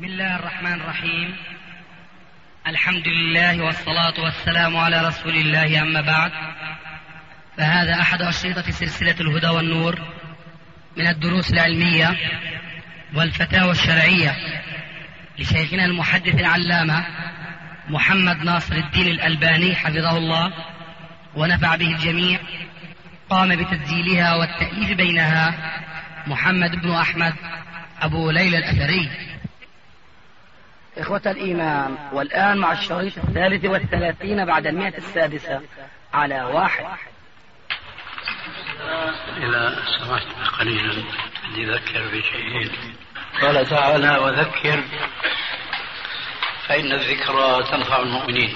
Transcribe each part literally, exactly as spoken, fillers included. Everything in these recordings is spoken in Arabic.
بسم الله الرحمن الرحيم. الحمد لله والصلاة والسلام على رسول الله، أما بعد، فهذا أحد أشرطة سلسلة الهدى والنور من الدروس العلمية والفتاوى الشرعية لشيخنا المحدث العلامة محمد ناصر الدين الألباني حفظه الله ونفع به الجميع. قام بتسجيلها والتأليف بينها محمد بن أحمد أبو ليلى الأثري. إخوة الإيمان، والآن مع الشريط الثالث والثلاثين بعد المئة السادسة على واحد. إذا سمحت قليلا نذكر بشيئين. قال تعالى: وذكر فإن الذكرى تنفع المؤمنين.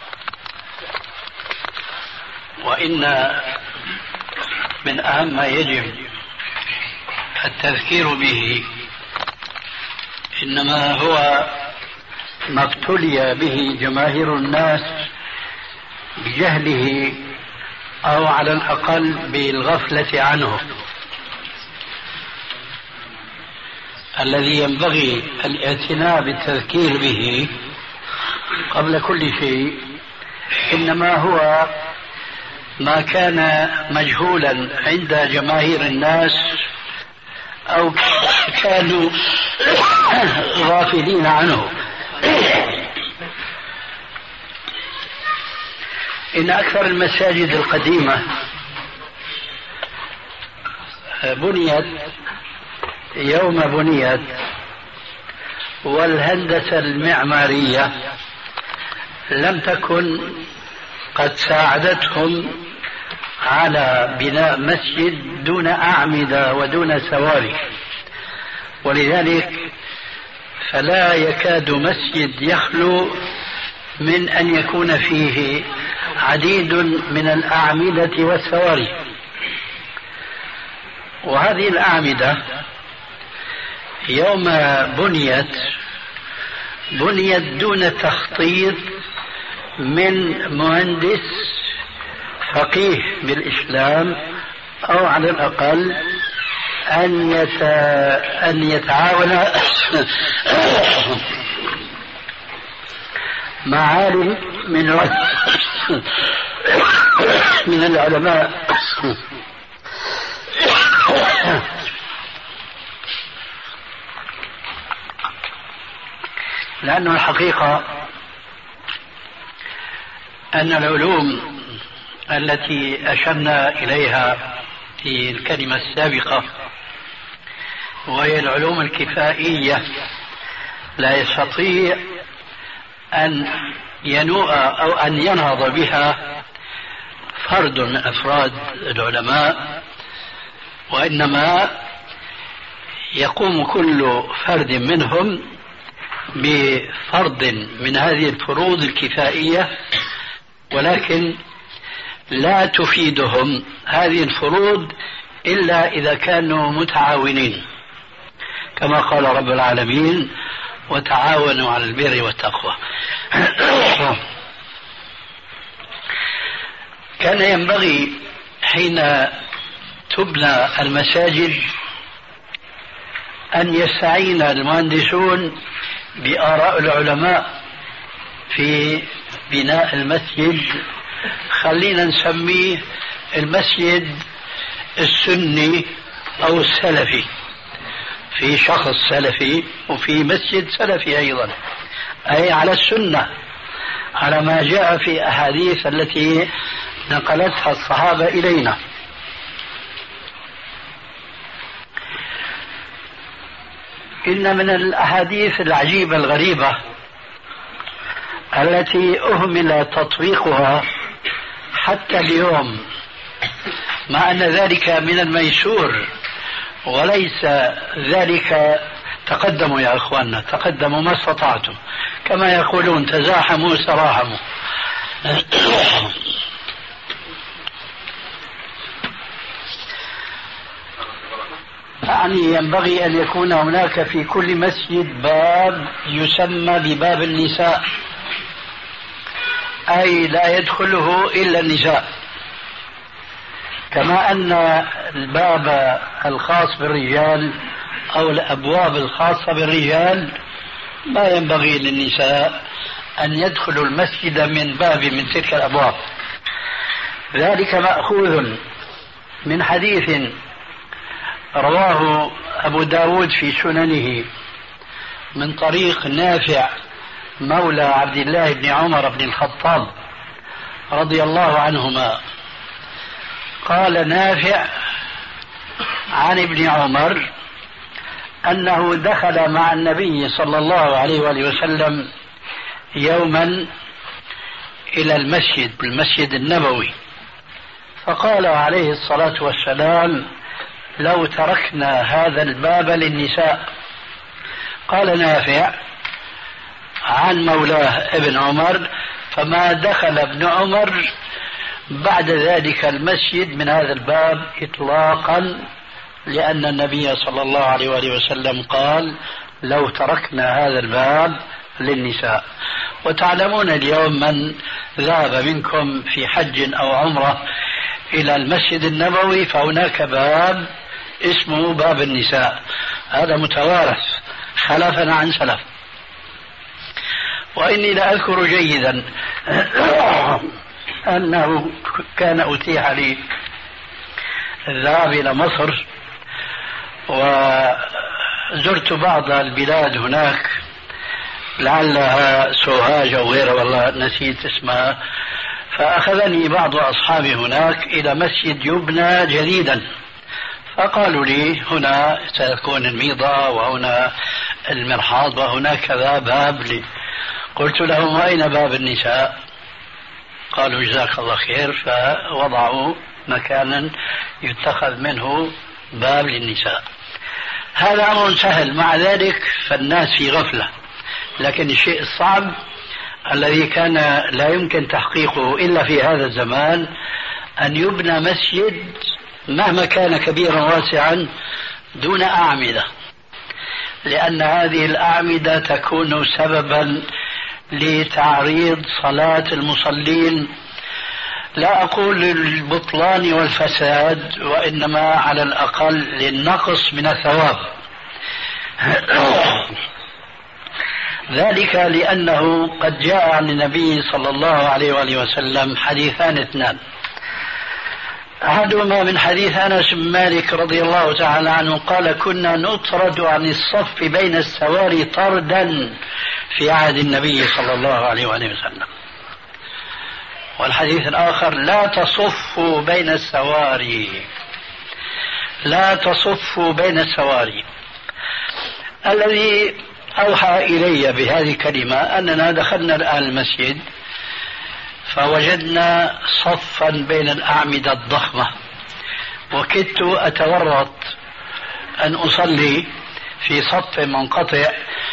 وإن من أهم ما يجب التذكير به إنما هو ما ابتلي به جماهير الناس بجهله أو على الأقل بالغفلة عنه، الذي ينبغي الاعتناء بالتذكير به قبل كل شيء إنما هو ما كان مجهولا عند جماهير الناس أو كانوا غافلين عنه. إن أكثر المساجد القديمة بنيت يوم بنيت، والهندسة المعمارية لم تكن قد ساعدتهم على بناء مسجد دون أعمدة ودون سواري، ولذلك فلا يكاد مسجد يخلو من أن يكون فيه عديد من الأعمدة والسواري. وهذه الأعمدة يوم بنيت بنيت دون تخطيط من مهندس فقيه بالإسلام، أو على الأقل أن يت... أن يتعاون مع عالم من من العلماء لأن الحقيقة أن العلوم التي أشرنا إليها في الكلمة السابقة وهي العلوم الكفائية لا يستطيع أن ينوء أو أن ينهض بها فرد من أفراد العلماء، وإنما يقوم كل فرد منهم بفرض من هذه الفروض الكفائية، ولكن لا تفيدهم هذه الفروض إلا إذا كانوا متعاونين، كما قال رب العالمين: وتعاونوا على البر والتقوى. كان ينبغي حين تبنى المساجد أن يستعين المهندسون بآراء العلماء في بناء المسجد. خلينا نسميه المسجد السني أو السلفي، في شخص سلفي وفي مسجد سلفي أيضا، أي على السنة، على ما جاء في أحاديث التي نقلتها الصحابة إلينا. إن من الأحاديث العجيبة الغريبة التي أهمل تطبيقها حتى اليوم، مع أن ذلك من الميسور وليس ذلك. تقدموا يا أخواننا، تقدموا ما استطعتم، كما يقولون: تزاحموا سراحموا. يعني ينبغي أن يكون هناك في كل مسجد باب يسمى بباب النساء، أي لا يدخله إلا النساء، كما أن الباب الخاص بالرجال أو الأبواب الخاصة بالرجال ما ينبغي للنساء أن يدخلوا المسجد من باب من تلك الأبواب. ذلك مأخوذ من حديث رواه أبو داود في سننه من طريق نافع مولى عبد الله بن عمر بن الخطاب رضي الله عنهما. قال نافع عن ابن عمر أنه دخل مع النبي صلى الله عليه وآله وسلم يوما إلى المسجد المسجد النبوي، فقال عليه الصلاة والسلام: لو تركنا هذا الباب للنساء. قال نافع عن مولاه ابن عمر: فما دخل ابن عمر بعد ذلك المسجد من هذا الباب إطلاقا، لأن النبي صلى الله عليه وآله وسلم قال: لو تركنا هذا الباب للنساء. وتعلمون اليوم من ذهب منكم في حج أو عمرة إلى المسجد النبوي فهناك باب اسمه باب النساء، هذا متوارث خلفا عن سلف. وإني لأذكر جيدا أنه كان أتيح لي الذهاب إلى مصر وزرت بعض البلاد هناك، لعلها سوهاج أو غيرها والله نسيت اسمها، فأخذني بعض أصحابي هناك إلى مسجد يبنى جديدا، فقالوا لي هنا ستكون الميضة وهنا المرحاض وهنا كذا باب لي. قلت لهم: أين باب النساء؟ قالوا: جزاك الله خير. فوضعوا مكانا يتخذ منه باب للنساء. هذا أمر سهل، مع ذلك فالناس في غفلة. لكن الشيء الصعب الذي كان لا يمكن تحقيقه إلا في هذا الزمان أن يبنى مسجد مهما كان كبيرا واسعا دون أعمدة، لأن هذه الأعمدة تكون سببا لتعريض صلاة المصلين، لا أقول للبطلان والفساد، وإنما على الأقل للنقص من الثواب. ذلك لأنه قد جاء عن النبي صلى الله عليه وآله وسلم حديثان اثنان، أحدهما من حديث أنس بن مالك رضي الله تعالى عنه قال: كنا نطرد عن الصف بين السواري طردا في عهد النبي صلى الله عليه وآله وسلم. والحديث الآخر: لا تصفوا بين السواري، لا تصفوا بين السواري. الذي أوحى إلي بهذه الكلمة أننا دخلنا الآن المسجد فوجدنا صفا بين الأعمدة الضخمة، وكدت أتورط أن أصلي في صف منقطع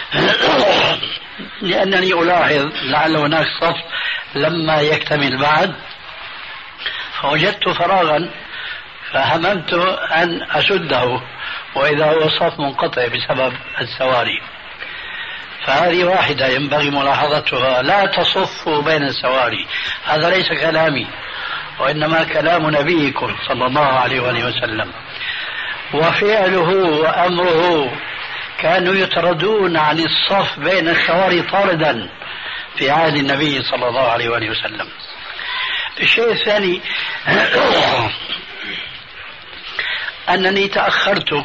لأنني ألاحظ لعل هناك صف لما يكتمل بعد، فوجدت فراغا فهممت أن أسده، وإذا هو صف منقطع بسبب السواري. فهذه واحدة ينبغي ملاحظتها: لا تصفوا بين السواري. هذا ليس كلامي، وإنما كلام نبيكم صلى الله عليه وآله وسلم، وفعله وأمره كانوا يطردون عن الصف بين السواري طردا في عهد النبي صلى الله عليه وآله وسلم. الشيء الثاني أنني تأخرت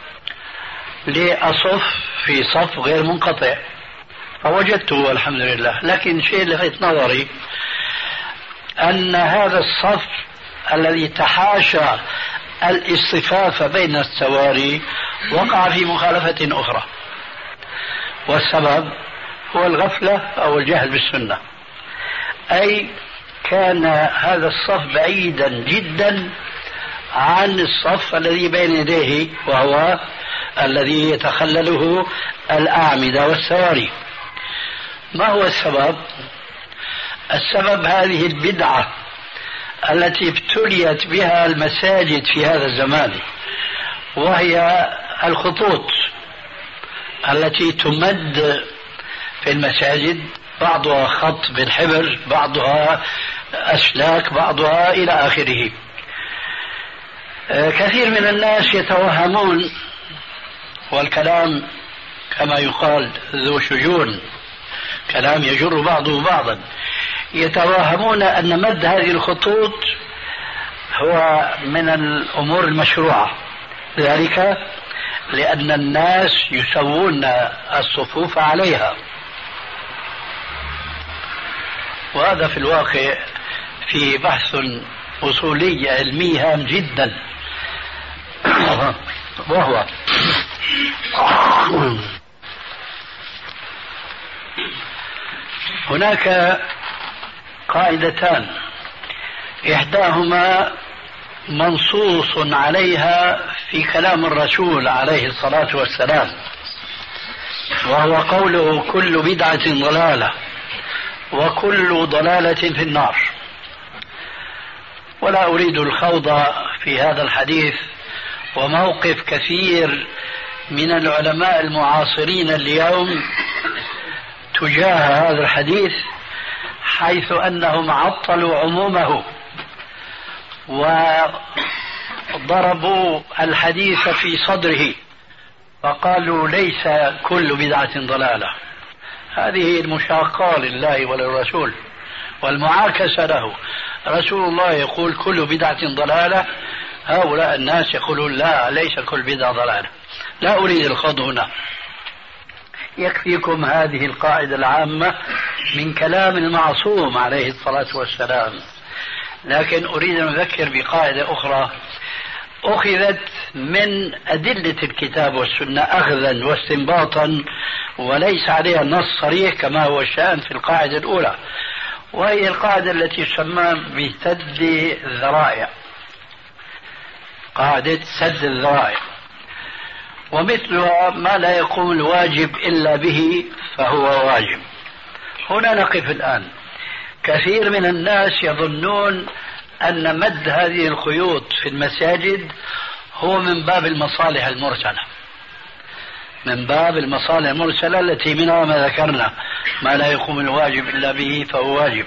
لأصف في صف غير منقطع فوجدته والحمد لله، لكن شيء لفت نظري أن هذا الصف الذي تحاشى الاصطفاف بين السواري وقع في مخالفة أخرى، والسبب هو الغفلة أو الجهل بالسنة. أي كان هذا الصف بعيدا جدا عن الصف الذي بين يديه، وهو الذي يتخلله الأعمدة والسواري. ما هو السبب؟ السبب هذه البدعة التي ابتليت بها المساجد في هذا الزمان، وهي الخطوط التي تمد في المساجد، بعضها خط بالحبر، بعضها أسلاك، بعضها إلى آخره. كثير من الناس يتوهمون، والكلام كما يقال ذو شجون، كلام يجر بعضه بعضا، يتوهمون أن مد هذه الخطوط هو من الأمور المشروعة، ذلك لأن الناس يسوون الصفوف عليها، وهذا في الواقع في بحث أصولي علمي هام جدا، وهو هناك قاعدتان إحداهما منصوص عليها في كلام الرسول عليه الصلاة والسلام، وهو قوله كل بدعة ضلالة وكل ضلالة في النار. ولا أريد الخوض في هذا الحديث وموقف كثير من العلماء المعاصرين اليوم تجاه هذا الحديث، حيث أنهم عطلوا عمومه وضربوا الحديث في صدره فقالوا ليس كل بدعة ضلالة. هذه المشاقة لله وللرسول والمعاكسة له. رسول الله يقول كل بدعة ضلالة، هؤلاء الناس يقولون لا، ليس كل بدعة ضلالة. لا أريد الخوض هنا، يكفيكم هذه القاعدة العامة من كلام المعصوم عليه الصلاة والسلام. لكن أريد أن أذكر بقاعدة أخرى أخذت من أدلة الكتاب والسنة أخذا واستنباطا، وليس عليها نص صريح كما هو الشأن في القاعدة الأولى، وهي القاعدة التي تسمى بسد الذرائع، قاعدة سد الذرائع، ومثلها ما لا يقوم الواجب إلا به فهو واجب. هنا نقف الآن. كثير من الناس يظنون أن مد هذه الخيوط في المساجد هو من باب المصالح المرسلة، من باب المصالح المرسلة التي منها ما ذكرنا، ما لا يقوم الواجب إلا به فهو واجب.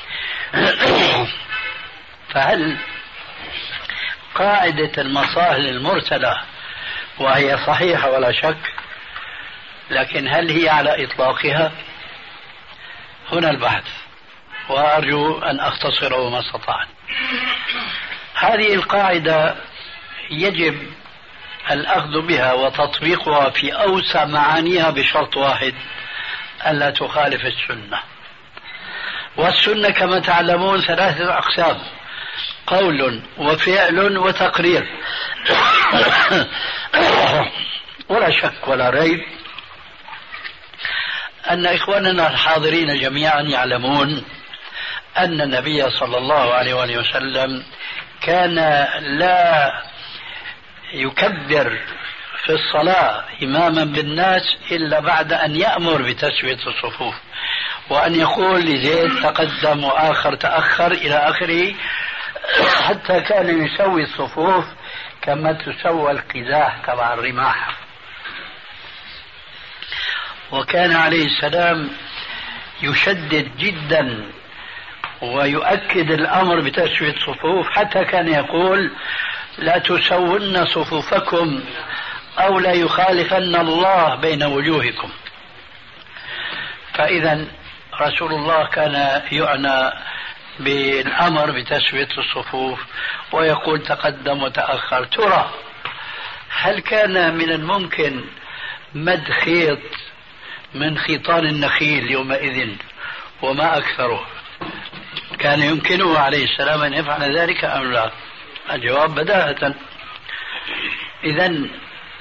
فهل قاعدة المصالح المرسلة وهي صحيحة ولا شك، لكن هل هي على إطلاقها؟ هنا البحث، وأرجو أن أختصره ما استطعت. هذه القاعدة يجب الأخذ بها وتطبيقها في أوسع معانيها بشرط واحد: ألا تخالف السنة. والسنة كما تعلمون ثلاثة أقسام: قول وفعل وتقرير. ولا شك ولا ريب أن إخواننا الحاضرين جميعا يعلمون أن النبي صلى الله عليه وآله وسلم كان لا يكبر في الصلاة إماما بالناس إلا بعد أن يأمر بتسوية الصفوف، وأن يقول لزيد تقدم وآخر تأخر إلى آخره، حتى كان يسوي الصفوف كما تسوى القزاح تبع الرماح. وكان عليه السلام يشدد جدا ويؤكد الأمر بتسوية الصفوف، حتى كان يقول لا تسون صفوفكم أو لا يخالفن الله بين وجوهكم. فإذا رسول الله كان يعنى بالأمر بتسوية الصفوف ويقول تقدم وتأخر. ترى هل كان من الممكن مد خيط من خيطان النخيل يومئذ وما أكثره؟ كان يمكنه عليه السلام أن يفعل ذلك أم لا؟ الجواب بداهة. إذن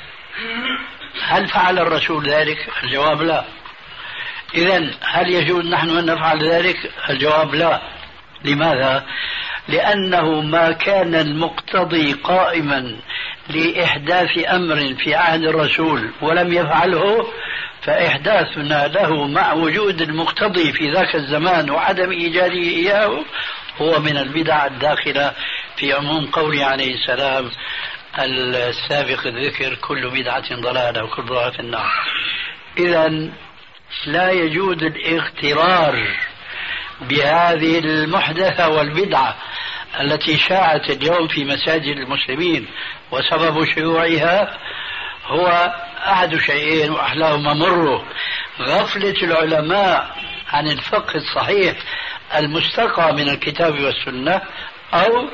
هل فعل الرسول ذلك؟ الجواب لا. إذن هل يجوز نحن أن نفعل ذلك؟ الجواب لا. لماذا؟ لأنه ما كان المقتضي قائما لإحداث أمر في عهد الرسول ولم يفعله، فإحداثنا له مع وجود المقتضي في ذاك الزمان وعدم إيجاده إياه هو من البدع الداخلة في عموم قوله عليه السلام السابق الذكر كل بدعة ضلالة وكل ضلالة في النار. إذن لا يجوز الاغترار بهذه المحدثة والبدعة التي شاعت اليوم في مساجد المسلمين، وسبب شيوعها هو أحد شيئين وأحلاهما مر: غفلة العلماء عن الفقه الصحيح المستقى من الكتاب والسنة، أو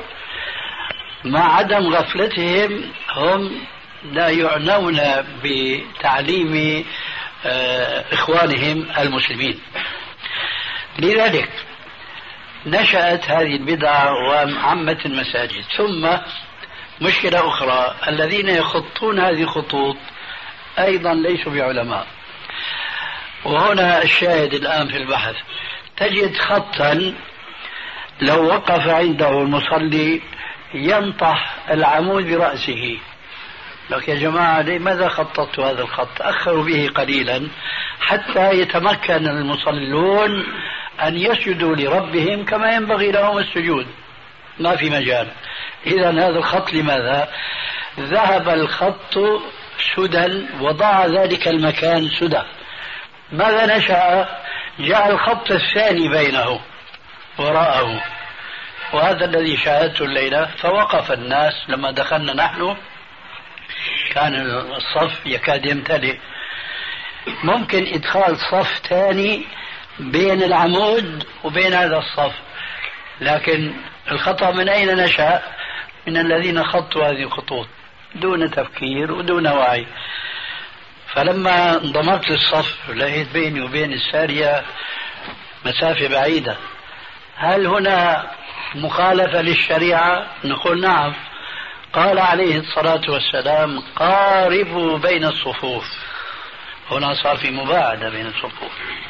مع عدم غفلتهم هم لا يعنون بتعليم إخوانهم المسلمين. لذلك نشأت هذه البدعة وعمت المساجد. ثم مشكلة أخرى: الذين يخطون هذه الخطوط أيضا ليسوا بعلماء. وهنا الشاهد الآن في البحث: تجد خطا لو وقف عنده المصلي ينطح العمود برأسه. لك يا جماعة لماذا خططت هذا الخط؟ أخروا به قليلا حتى يتمكن المصلون أن يسجدوا لربهم كما ينبغي لهم السجود، ما في مجال. إذا هذا الخط لماذا؟ ذهب الخط سدى وضاع ذلك المكان سدى. ماذا نشأ؟ جاء الخط الثاني بينه وراءه، وهذا الذي شاهدته الليلة. فوقف الناس لما دخلنا نحن كان الصف يكاد يمتلئ. ممكن إدخال صف ثاني بين العمود وبين هذا الصف، لكن الخطأ من أين نشأ؟ من الذين خطوا هذه الخطوط دون تفكير ودون وعي. فلما انضمرت للصف لقيت بيني وبين السارية مسافة بعيدة. هل هنا مخالفة للشريعة؟ نقول نعم. قال عليه الصلاة والسلام: قاربوا بين الصفوف. هنا صار في مباعدة بين الصفوف.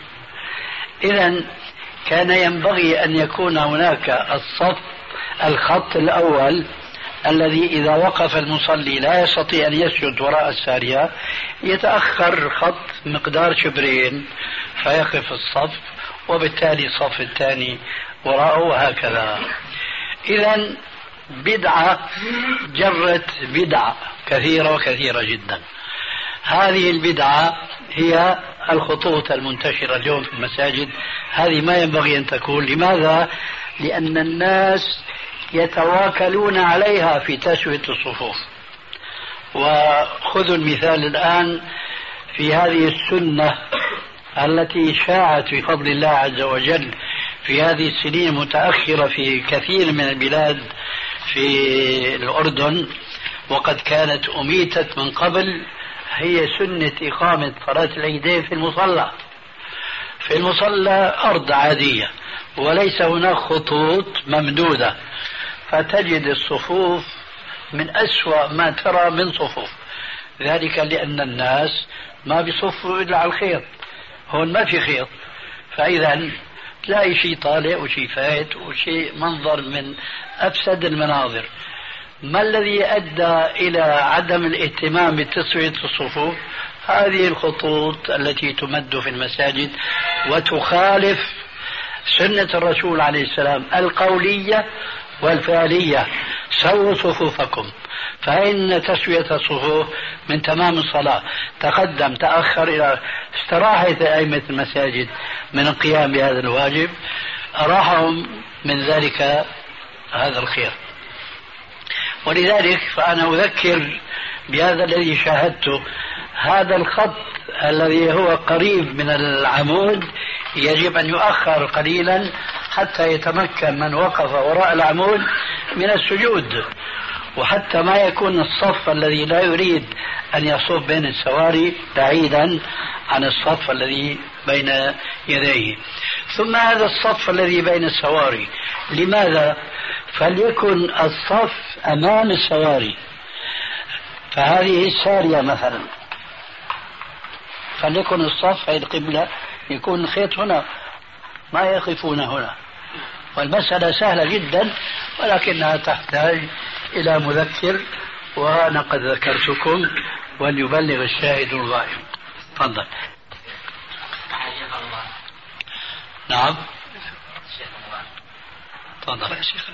إذن كان ينبغي أن يكون هناك الصف الخط الأول الذي إذا وقف المصلي لا يستطيع أن يسجد وراء السارية، يتأخر خط مقدار شبرين فيقف الصف، وبالتالي الصف الثاني وراءه، وهكذا. إذن بدعة جرت بدعة كثيرة وكثيرة جدا. هذه البدعة هي الخطوط المنتشرة اليوم في المساجد. هذه ما ينبغي أن تكون. لماذا؟ لأن الناس يتواكلون عليها في تسوية الصفوف. وخذوا المثال الآن في هذه السنة التي شاعت بفضل الله عز وجل في هذه السنين المتأخرة في كثير من البلاد في الأردن، وقد كانت أميتت من قبل. هي سنة إقامة صلاة العيدين في المصلى. في المصلى أرض عادية وليس هناك خطوط ممدودة، فتجد الصفوف من أسوأ ما ترى من صفوف. ذلك لأن الناس ما بيصفوا إلا على الخيط. هون ما في خيط، فإذا تلاقي شيء طالع وشيء فايت وشيء منظر من أفسد المناظر. ما الذي أدى إلى عدم الاهتمام بتسوية الصفوف؟ هذه الخطوط التي تمد في المساجد وتخالف سنة الرسول عليه السلام القولية والفعلية: سووا صفوفكم. فإن تسوية الصفوف من تمام الصلاة. تقدم تأخر إلى استراحة أئمة المساجد من القيام بهذا الواجب، أراحهم من ذلك هذا الخير. ولذلك فأنا أذكر بهذا الذي شاهدته. هذا الخط الذي هو قريب من العمود يجب أن يؤخر قليلا حتى يتمكن من وقف وراء العمود من السجود، وحتى ما يكون الصف الذي لا يريد أن يصف بين السواري بعيدا عن الصف الذي بين يديه. ثم هذا الصف الذي بين السواري لماذا؟ فليكن الصف أمام السواري. فهذه السارية مثلا، فليكن الصف هي القبلة، يكون الخيط هنا، ما يقفون هنا. والمسألة سهلة جدا، ولكنها تحتاج إلى مذكر، وأنا قد ذكرتكم وليبلغ الشاهد الغائب. تفضل. نعم تفضل يا شيخ.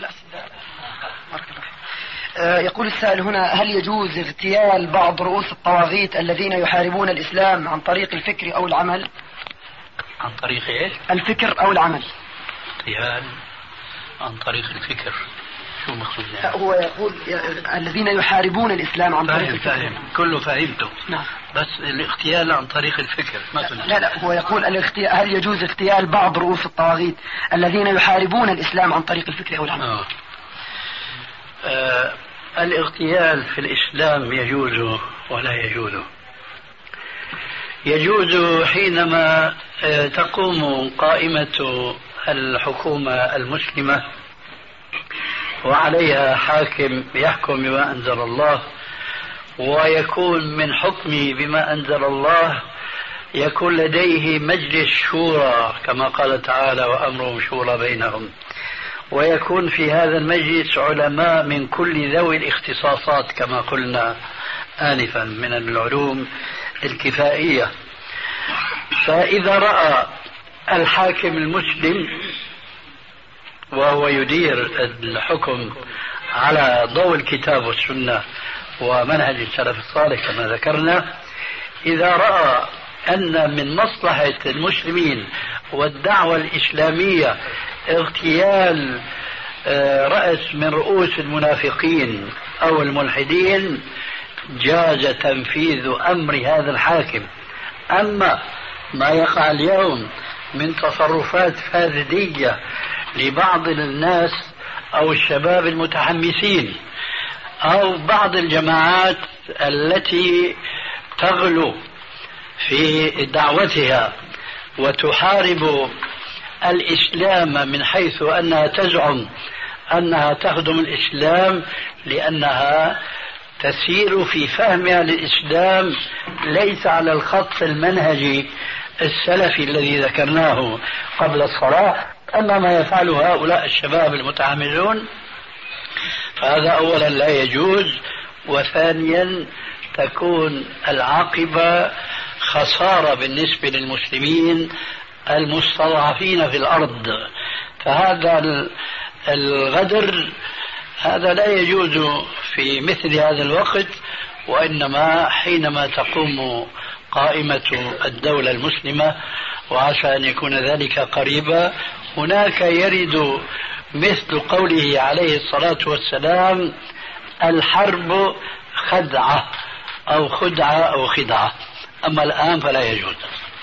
يقول السائل هنا: هل يجوز اغتيال بعض رؤوس الطواغيت الذين يحاربون الإسلام عن طريق الفكر أو العمل؟ عن طريق ايش؟ الفكر أو العمل. اغتيال عن طريق الفكر. شو مقصود يعني؟ هو يقول الذين يحاربون الإسلام عن طريق فاهم الفكر. فاهم كله فهمته. نعم. بس الاغتيال عن طريق الفكر مثلا. لا لا هو يقول الاغتيال، هل يجوز اغتيال بعض رؤوس الطواغيت الذين يحاربون الإسلام عن طريق الفكر أو العمل؟ آه. آه الاغتيال في الإسلام يجوز ولا يجوز؟ يجوز حينما تقوم قائمة الحكومة المسلمة وعليها حاكم يحكم بما أنزل الله، ويكون من حكمه بما أنزل الله يكون لديه مجلس شورى كما قال تعالى وأمرهم شورى بينهم، ويكون في هذا المجلس علماء من كل ذوي الاختصاصات كما قلنا آنفا من العلوم الكفائية. فإذا رأى الحاكم المسلم وهو يدير الحكم على ضوء الكتاب والسنة ومنهج السلف الصالح كما ذكرنا، إذا رأى أن من مصلحة المسلمين والدعوة الإسلامية اغتيال رأس من رؤوس المنافقين أو الملحدين، جاز تنفيذ أمر هذا الحاكم. أما ما يقع اليوم من تصرفات فاسدية لبعض الناس أو الشباب المتحمسين أو بعض الجماعات التي تغلو في دعوتها وتحارب الإسلام من حيث أنها تزعم أنها تخدم الإسلام لأنها تسير في فهمها للإسلام ليس على الخط المنهجي السلفي الذي ذكرناه قبل الصلاة. أما ما يفعله هؤلاء الشباب المتعاملون فهذا أولا لا يجوز، وثانيا تكون العاقبة خسارة بالنسبة للمسلمين المستضعفين في الأرض. فهذا الغدر هذا لا يجوز في مثل هذا الوقت، وإنما حينما تقوم قائمة الدولة المسلمة، وعسى أن يكون ذلك قريبا، هناك يرد مثل قوله عليه الصلاة والسلام: الحرب خدعة أو خدعة أو خدعة. أما الآن فلا يجوز.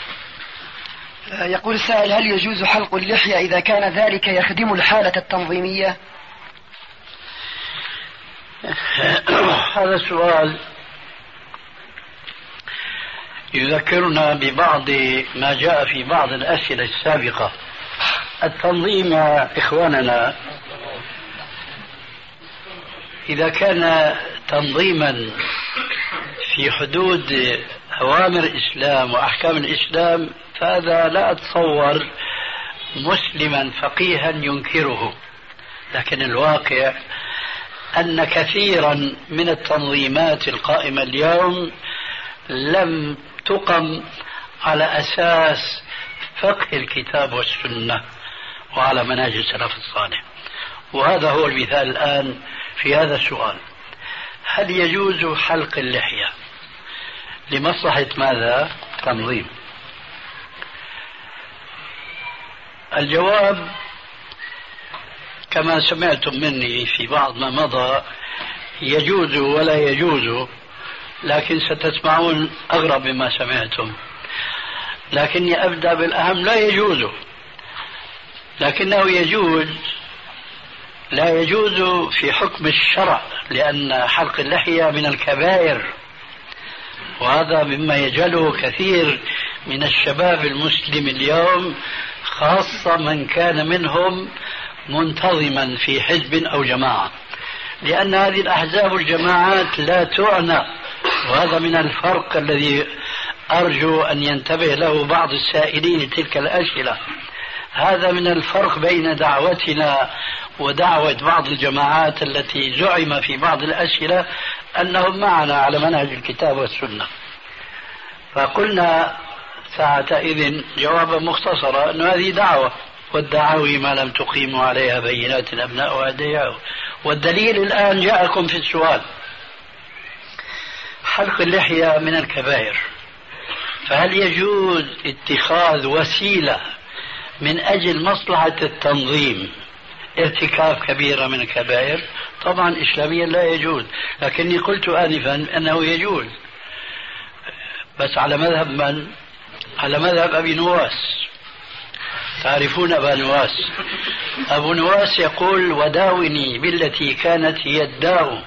يقول السائل: هل يجوز حلق اللحية إذا كان ذلك يخدم الحالة التنظيمية؟ هذا السؤال يذكرنا ببعض ما جاء في بعض الأسئلة السابقة. التنظيم يا إخواننا إذا كان تنظيما في حدود أوامر الإسلام وأحكام الإسلام فهذا لا أتصور مسلما فقيها ينكره، لكن الواقع أن كثيرا من التنظيمات القائمة اليوم لم تقم على أساس فقه الكتاب والسنة وعلى منهج السلف الصالح. وهذا هو المثال الآن في هذا السؤال: هل يجوز حلق اللحية لمصلحة ماذا؟ تنظيم. الجواب كما سمعتم مني في بعض ما مضى: يجوز ولا يجوز، لكن ستسمعون أغرب مما سمعتم. لكني أبدأ بالأهم: لا يجوز، لكنه يجوز. لا يجوز في حكم الشرع، لأن حلق اللحية من الكبائر، وهذا مما يجعله كثير من الشباب المسلم اليوم، خاصة من كان منهم منتظما في حزب أو جماعة، لأن هذه الأحزاب والجماعات لا تعنى. وهذا من الفرق الذي أرجو أن ينتبه له بعض السائلين تلك الأسئلة. هذا من الفرق بين دعوتنا ودعوة بعض الجماعات التي زعم في بعض الأسئلة أنهم معنا على منهج الكتاب والسنة. فقلنا ساعتئذ جوابا مختصرا أن هذه دعوة، والدعاوي ما لم تقيموا عليها بينات الأبناء أدعياء. والدليل الآن جاءكم في السؤال: حلق اللحية من الكبائر، فهل يجوز اتخاذ وسيلة من أجل مصلحة التنظيم ارتكاب كبيرة من الكبائر طبعا إسلاميا لا يجوز، لكني قلت آنفا أنه يجوز، بس على مذهب من؟ على مذهب أبي نواس. تعرفون أبا نواس؟ أبو نواس يقول وداوني بالتي كانت هي الداء.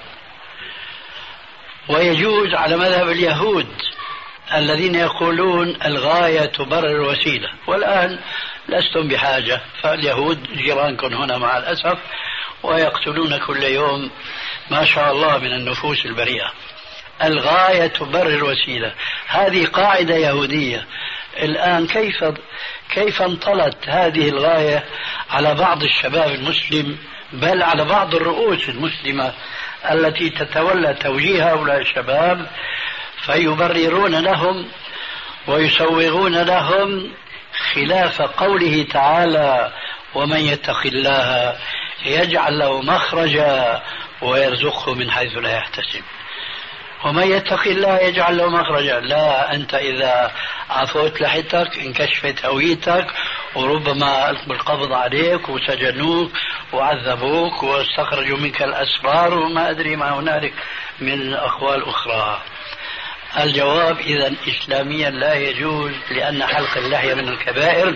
ويجوز على مذهب اليهود الذين يقولون الغاية تبرر الوسيلة، والآن لستم بحاجة، فاليهود جيرانكم هنا مع الأسف ويقتلون كل يوم ما شاء الله من النفوس البريئة. الغاية تبرر الوسيلة، هذه قاعدة يهودية. الآن كيف كيف انطلت هذه الغاية على بعض الشباب المسلم، بل على بعض الرؤوس المسلمة التي تتولى توجيه هؤلاء الشباب، فيبررون لهم ويسوغون لهم خلاف قوله تعالى ومن يتق الله يجعل له مخرجا ويرزقه من حيث لا يحتسب. ومن يتق الله يجعل له مخرجا، لا أنت إذا عفوت لحيتك انكشفت هويتك وربما ألقوا القبض عليك وسجنوك وعذبوك واستخرجوا منك الأسرار وما أدري ما هنالك من أقوال أخرى. الجواب إذن إسلاميا لا يجوز، لأن حلق اللحية من الكبائر.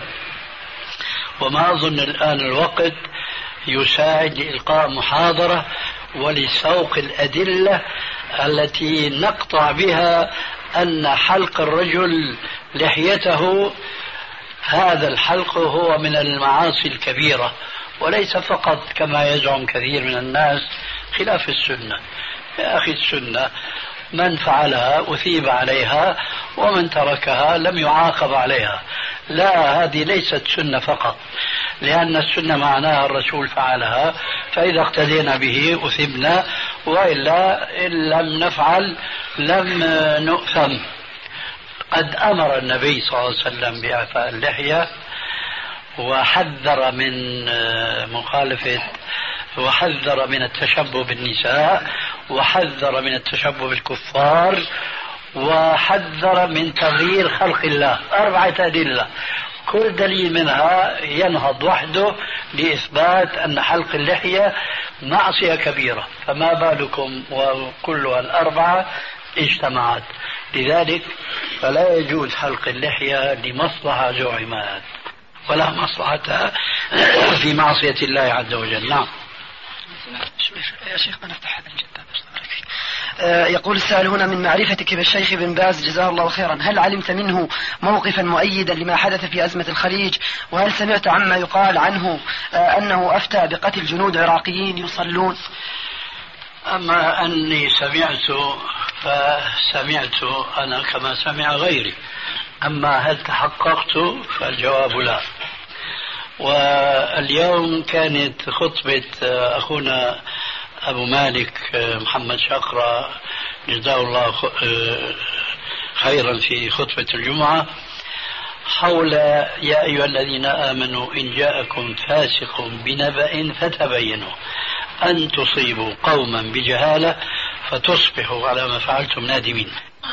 وما أظن الآن الوقت يساعد لإلقاء محاضرة ولسوق الأدلة التي نقطع بها أن حلق الرجل لحيته هذا الحلق هو من المعاصي الكبيرة، وليس فقط كما يزعم كثير من الناس خلاف السنة. يا أخي السنة من فعلها أثيب عليها ومن تركها لم يعاقب عليها. لا، هذه ليست سنة فقط، لأن السنة معناها الرسول فعلها، فإذا اقتدينا به أثبنا، وإلا إن لم نفعل لم نؤثم. قد أمر النبي صلى الله عليه وسلم بإعفاء اللحية، وحذر من مخالفة، وحذر من التشبه بالنساء، وحذر من التشبه بالكفار، وحذر من تغيير خلق الله. أربعة أدلة، كل دليل منها ينهض وحده لإثبات أن حلق اللحية معصية كبيرة، فما بالكم وكلها الأربعة اجتمعت. لذلك فلا يجوز حلق اللحية لمصلحة زعمات ولا مصلحة في معصية الله عز وجل. نعم. يا شيخ نفتح هذا الجباب. يقول السائل هنا من معرفتك بالشيخ بن باز جزاه الله خيرا، هل علمت منه موقفا مؤيدا لما حدث في أزمة الخليج؟ وهل سمعت عما يقال عنه أنه أفتى بقتل جنود عراقيين يصلون؟ أما أني سمعت فسمعت أنا كما سمع غيري، أما هل تحققت فالجواب لا. واليوم كانت خطبة أخونا أبو مالك محمد شقرة جزاه الله خيرا في خطبة الجمعة حول يا أيها الذين آمنوا إن جاءكم فاسق بنبأ فتبينوا أن تصيبوا قوما بجهالة فتصبحوا على ما فعلتم نادمين.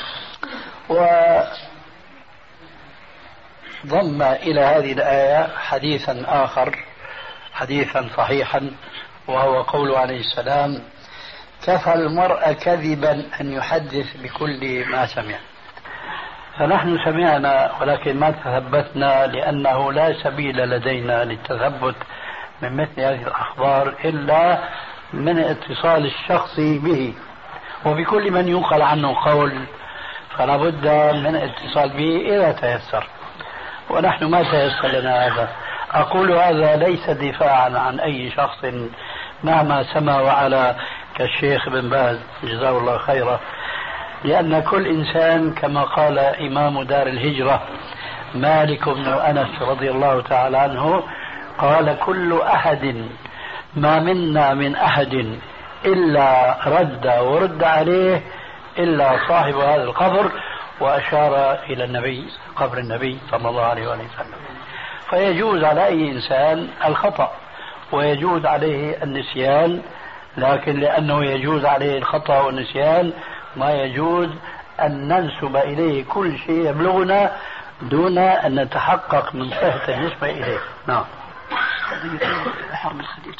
وضم إلى هذه الآية حديثا آخر، حديثا صحيحا، وهو قول عليه السلام كفى المرء كذبا أن يحدث بكل ما سمع. فنحن سمعنا ولكن ما تثبتنا، لأنه لا سبيل لدينا للتثبت من مثل هذه الأخبار إلا من اتصال الشخص به، وبكل من ينقل عنه قول فلا بد من اتصال به إذا تيسر، ونحن ما تيسر لنا هذا. أقول هذا ليس دفاعا عن أي شخص مهما سما وعلى كالشيخ بن باز جزاه الله خيرا، لأن كل إنسان كما قال إمام دار الهجرة مالك بن أنس رضي الله تعالى عنه قال كل أحد ما منا من أحد إلا رد ورد عليه إلا صاحب هذا القبر، وأشار إلى النبي قبر النبي صلى الله عليه وسلم. فيجوز على أي إنسان الخطأ ويجوز عليه النسيان، لكن لأنه يجوز عليه الخطأ والنسيان ما يجوز أن ننسب إليه كل شيء يبلغنا دون أن نتحقق من صحة النسبة إليه. نعم. حرب الخليج.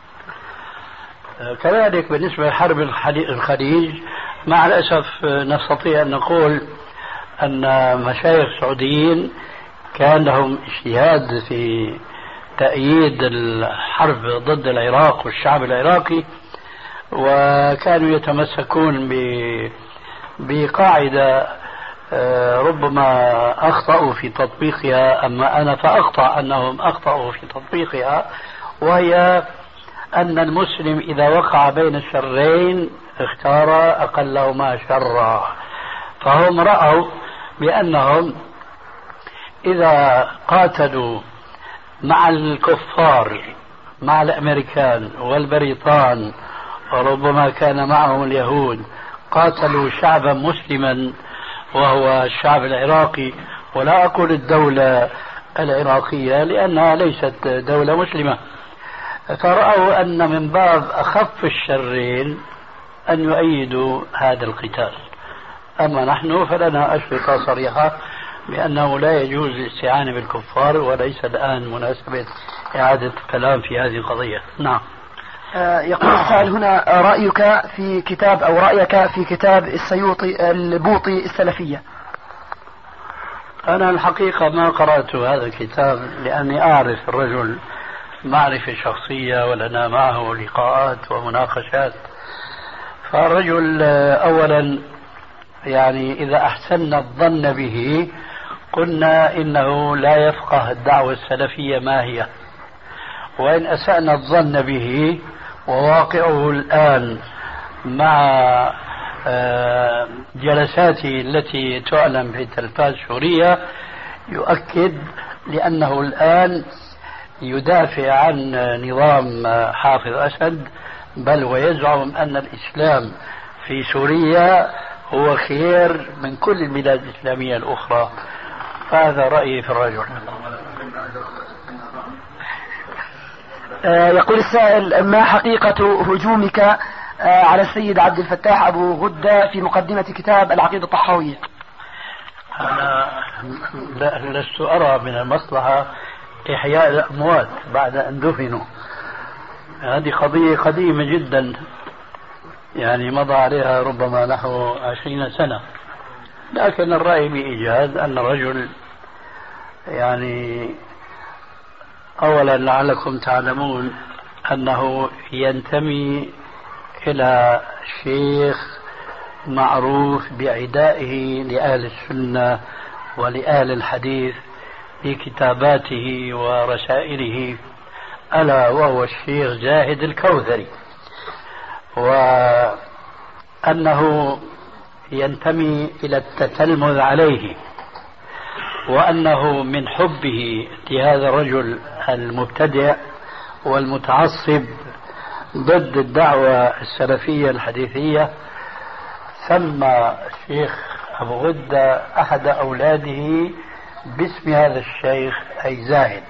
كذلك بالنسبة لحرب الخليج مع الأسف نستطيع أن نقول أن مشايخ سعوديين كان لهم اجتهاد في تأييد الحرب ضد العراق والشعب العراقي، وكانوا يتمسكون بقاعدة ربما أخطأوا في تطبيقها، أما أنا فأخطأ أنهم أخطأوا في تطبيقها، وهي أن المسلم إذا وقع بين الشرين اختار أقلهما شرا. فهم رأوا بأنهم إذا قاتلوا مع الكفار مع الأمريكان والبريطان وربما كان معهم اليهود، قاتلوا شعبا مسلما وهو الشعب العراقي، ولا أقول الدولة العراقية لأنها ليست دولة مسلمة، فرأوا أن من باب أخف الشرين أن يؤيدوا هذا القتال. أما نحن فلنا أشرطة صريحة بأنه لا يجوز الاستعانة بالكفار، وليس الآن مناسبة إعادة الكلام في هذه القضية. نعم. يقول السائل هنا: رأيك في كتاب أو رأيك في كتاب السيوطي البوطي السلفية؟ أنا الحقيقة ما قرأت هذا الكتاب لأني أعرف الرجل معرفة شخصية ولنا معه لقاءات ومناقشات. فالرجل أولا يعني إذا أحسننا الظن به قلنا إنه لا يفقه الدعوة السلفية ما هي، وإن أسأنا الظن به وواقعه الآن مع جلساته التي تعلن في التلفاز السورية يؤكد، لأنه الآن يدافع عن نظام حافظ أسد، بل ويزعم أن الإسلام في سوريا هو خير من كل البلاد الإسلامية الأخرى. فهذا رأيي في الرجل. يقول السائل: ما حقيقة هجومك على السيد عبد الفتاح أبو غدة في مقدمة كتاب العقيدة الطحاوية؟ أنا لست أرى من المصلحة إحياء الأموات بعد أن دفنوا. هذه قضية قديمة جدا، يعني مضى عليها ربما نحو عشرين سنة. لكن الرأي بإيجاز أن الرجل يعني أولا لعلكم تعلمون أنه ينتمي إلى شيخ معروف بعدائه لأهل السنة ولأهل الحديث في كتاباته ورسائله، ألا وهو الشيخ زاهد الكوثري، وأنه ينتمي إلى التتلمذ عليه، وأنه من حبه لهذا الرجل المبتدع والمتعصب ضد الدعوة السلفية الحديثية سمى الشيخ أبو غدة أحد أولاده باسم هذا الشيخ أي زاهد.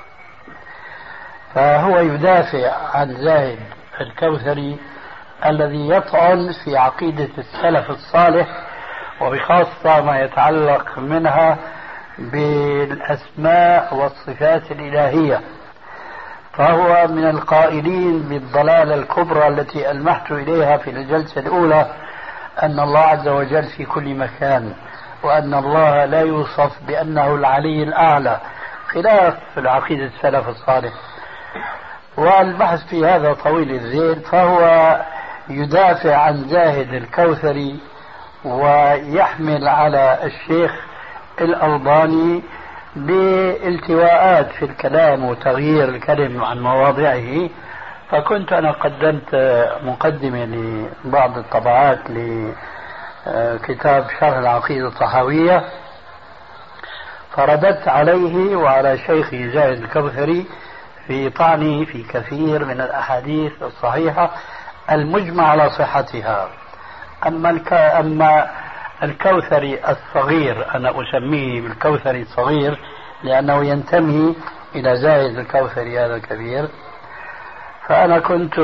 فهو يدافع عن زاهد الكوثري الذي يطعن في عقيدة السلف الصالح، وبخاصة ما يتعلق منها بالأسماء والصفات الإلهية. فهو من القائلين بالضلالة الكبرى التي ألمحت إليها في الجلسة الأولى، أن الله عز وجل في كل مكان، وأن الله لا يوصف بأنه العلي الأعلى، خلاف العقيدة السلف الصالح. والبحث في هذا طويل الذيل. فهو يدافع عن زاهد الكوثري ويحمل على الشيخ الألباني بالتواءات في الكلام وتغيير الكلم عن مواضعه. فكنت أنا قدمت مقدمة لبعض الطبعات لكتاب شرح العقيدة الطحاوية، فرددت عليه وعلى شيخي زاهد الكوثري في طعنه في كثير من الأحاديث الصحيحة المجمع على صحتها. أما الك... أما الكوثري الصغير، أنا أسميه بالكوثري الصغير لأنه ينتمي إلى زاهد الكوثري هذا الكبير، فأنا كنت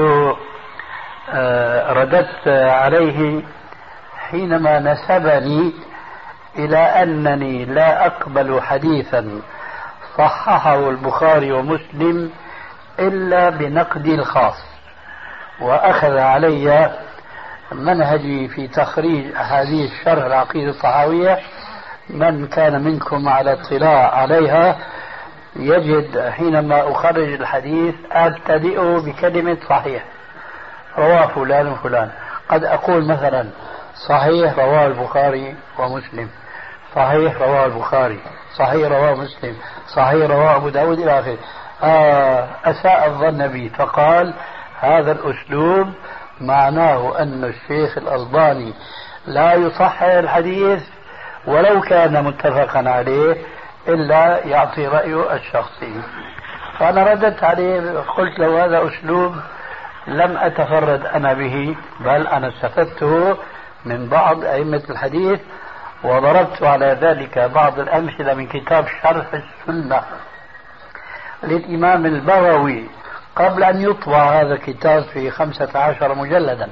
رددت عليه حينما نسبني إلى أنني لا أقبل حديثا صححه البخاري ومسلم إلا بنقدي الخاص، وأخذ علي منهجي في تخريج أحاديث شرح العقيدة الطحاوية. من كان منكم على اطلاع عليها يجد حينما أخرج الحديث أبتدئ بكلمة صحيح رواه فلان وفلان. قد أقول مثلا صحيح رواه البخاري ومسلم، صحيح رواه البخاري، صحيح رواه مسلم، صحيح رواه أبو داود إلى آخره. آه أساء الظن بي فقال هذا الأسلوب معناه أن الشيخ الألباني لا يصحح الحديث ولو كان متفقا عليه إلا يعطي رأيه الشخصي. فأنا رددت عليه قلت له هذا أسلوب لم أتفرد أنا به، بل أنا استفدته من بعض أئمة الحديث، وضربت على ذلك بعض الأمثلة من كتاب شرح السنة للإمام البغوي قبل أن يطبع هذا الكتاب في خمسة عشر مجلدا.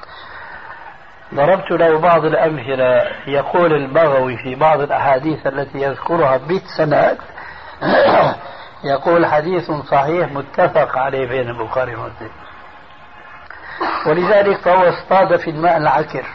ضربت له بعض الأمثلة. يقول البغوي في بعض الأحاديث التي يذكرها بالسند يقول حديث صحيح متفق عليه بين البخاري ومسلم. ولذلك فهو اصطاد في الماء العكر.